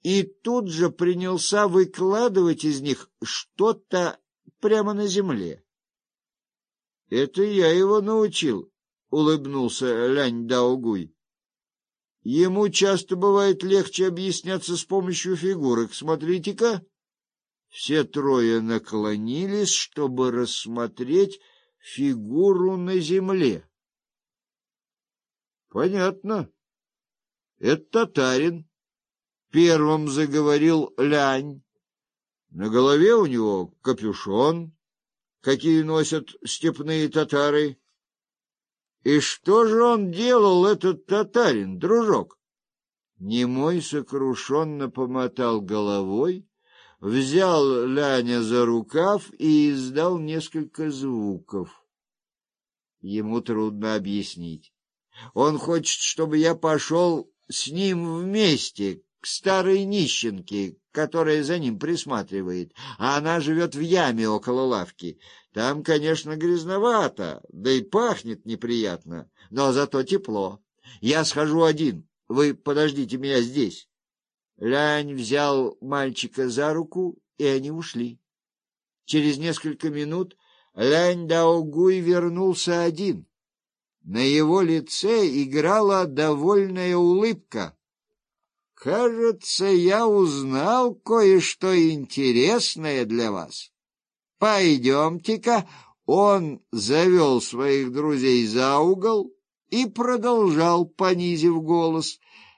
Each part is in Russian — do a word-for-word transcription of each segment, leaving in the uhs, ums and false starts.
и тут же принялся выкладывать из них что-то прямо на земле. — Это я его научил, — улыбнулся Лянь Даогуй. — Ему часто бывает легче объясняться с помощью фигурок. Смотрите-ка. Все трое наклонились, чтобы рассмотреть фигуру на земле. — Понятно. Это татарин. Первым заговорил Лянь. На голове у него капюшон, какие носят степные татары. И что же он делал, этот татарин, дружок? Немой сокрушенно помотал головой, взял Ляня за рукав и издал несколько звуков. Ему трудно объяснить. Он хочет, чтобы я пошел с ним вместе к старой нищенке, которая за ним присматривает, а она живет в яме около лавки. Там, конечно, грязновато, да и пахнет неприятно, но зато тепло. Я схожу один, вы подождите меня здесь. Лянь взял мальчика за руку, и они ушли. Через несколько минут Лянь Даогуй вернулся один. На его лице играла довольная улыбка. «Кажется, я узнал кое-что интересное для вас. Пойдемте-ка». Он завел своих друзей за угол и продолжал, понизив голос.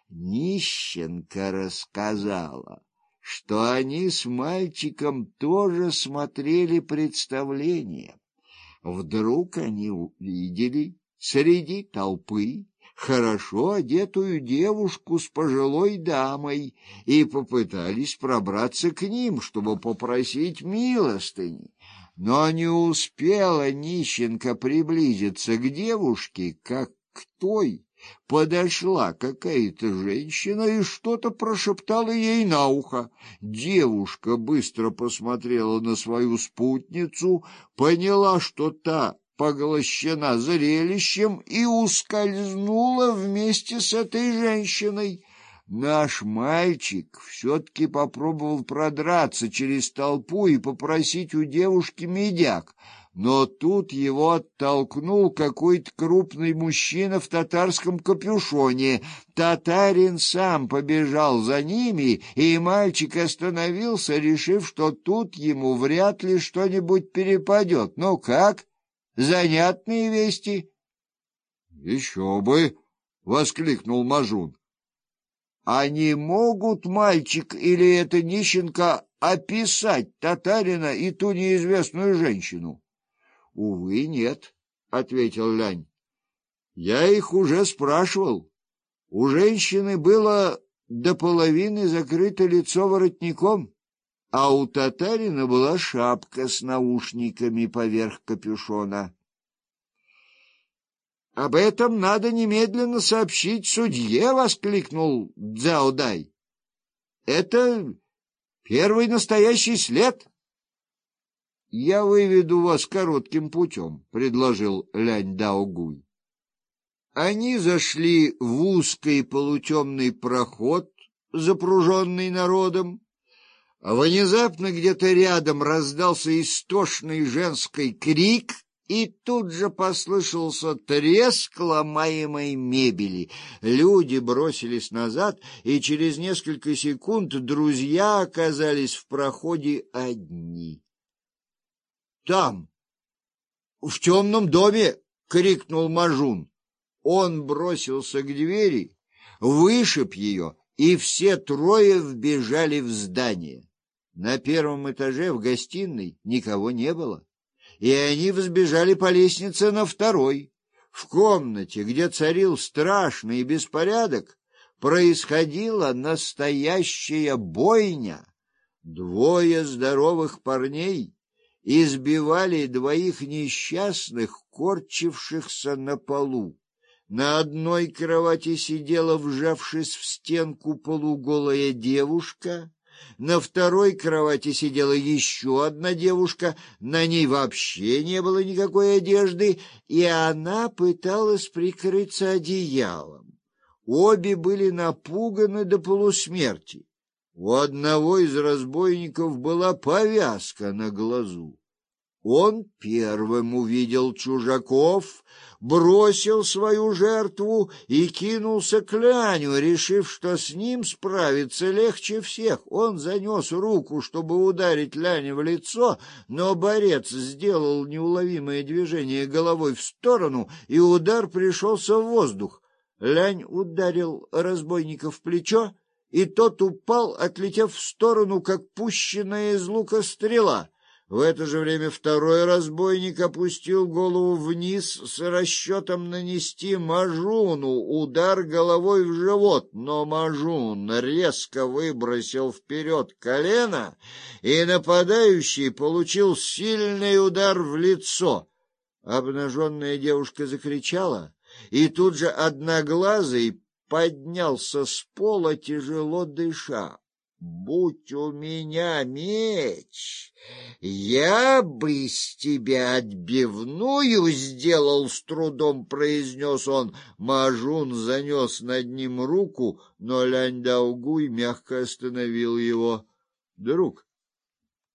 Нищенка рассказала, что они с мальчиком тоже смотрели представление. Вдруг они увидели среди толпы хорошо одетую девушку с пожилой дамой и попытались пробраться к ним, чтобы попросить милостыни. Но не успела нищенка приблизиться к девушке, как к той подошла какая-то женщина и что-то прошептала ей на ухо. Девушка быстро посмотрела на свою спутницу, поняла, что та поглощена зрелищем, и ускользнула вместе с этой женщиной. Наш мальчик все-таки попробовал продраться через толпу и попросить у девушки медяк, но тут его оттолкнул какой-то крупный мужчина в татарском капюшоне. Татарин сам побежал за ними, и мальчик остановился, решив, что тут ему вряд ли что-нибудь перепадет. Ну как? Занятные вести? — Еще бы! — воскликнул Мажун. — А не могут мальчик или эта нищенка описать татарина и ту неизвестную женщину? — Увы, нет, — ответил Лянь. — Я их уже спрашивал. У женщины было до половины закрыто лицо воротником, а у татарина была шапка с наушниками поверх капюшона. — Об этом надо немедленно сообщить судье, — воскликнул Цзяо Дай. — Это первый настоящий след. — Я выведу вас коротким путем, — предложил Лянь Даогуй. Они зашли в узкий полутемный проход, запруженный народом. Внезапно где-то рядом раздался истошный женский крик, и тут же послышался треск ломаемой мебели. Люди бросились назад, и через несколько секунд друзья оказались в проходе одни. — Там, в темном доме! — крикнул Мажун. Он бросился к двери, вышиб ее, и все трое вбежали в здание. На первом этаже в гостиной никого не было, и они взбежали по лестнице на второй. В комнате, где царил страшный беспорядок, происходила настоящая бойня. Двое здоровых парней избивали двоих несчастных, корчившихся на полу. На одной кровати сидела, вжавшись в стенку, полуголая девушка. На второй кровати сидела еще одна девушка, на ней вообще не было никакой одежды, и она пыталась прикрыться одеялом. Обе были напуганы до полусмерти. У одного из разбойников была повязка на глазу. Он первым увидел чужаков, бросил свою жертву и кинулся к Ляню, решив, что с ним справиться легче всех. Он занес руку, чтобы ударить Ляня в лицо, но борец сделал неуловимое движение головой в сторону, и удар пришелся в воздух. Лянь ударил разбойника в плечо, и тот упал, отлетев в сторону, как пущенная из лука стрела. В это же время второй разбойник опустил голову вниз с расчетом нанести Мажуну удар головой в живот, но Мажун резко выбросил вперед колено, и нападающий получил сильный удар в лицо. Обнаженная девушка закричала, и тут же Одноглазый поднялся с пола, тяжело дыша. «Будь у меня меч, я бы с тебя отбивную сделал», — с трудом произнес он. Мажун занес над ним руку, но Лянь Даогуй мягко остановил его. «Друг,